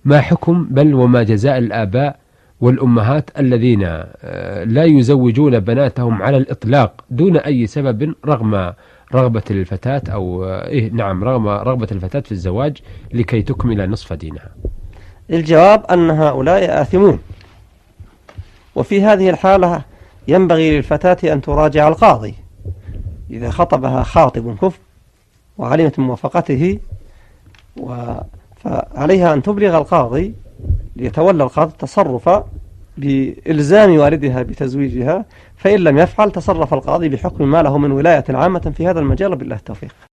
ما حكم بل وما جزاء الآباء والأمهات الذين لا يزوجون بناتهم على الإطلاق دون أي سبب رغم رغبة الفتاة أو رغم رغبة الفتاة في الزواج لكي تكمل نصف دينها؟ الجواب أن هؤلاء آثمون، وفي هذه الحالة ينبغي للفتاة أن تراجع القاضي إذا خطبها خاطب كفء وعلمت موافقته، فعليها أن تبلغ القاضي ليتولى القاضي التصرف بإلزام والدها بتزويجها، فإن لم يفعل تصرف القاضي بحكم ما له من ولاية عامة في هذا المجال. بالله التوفيق.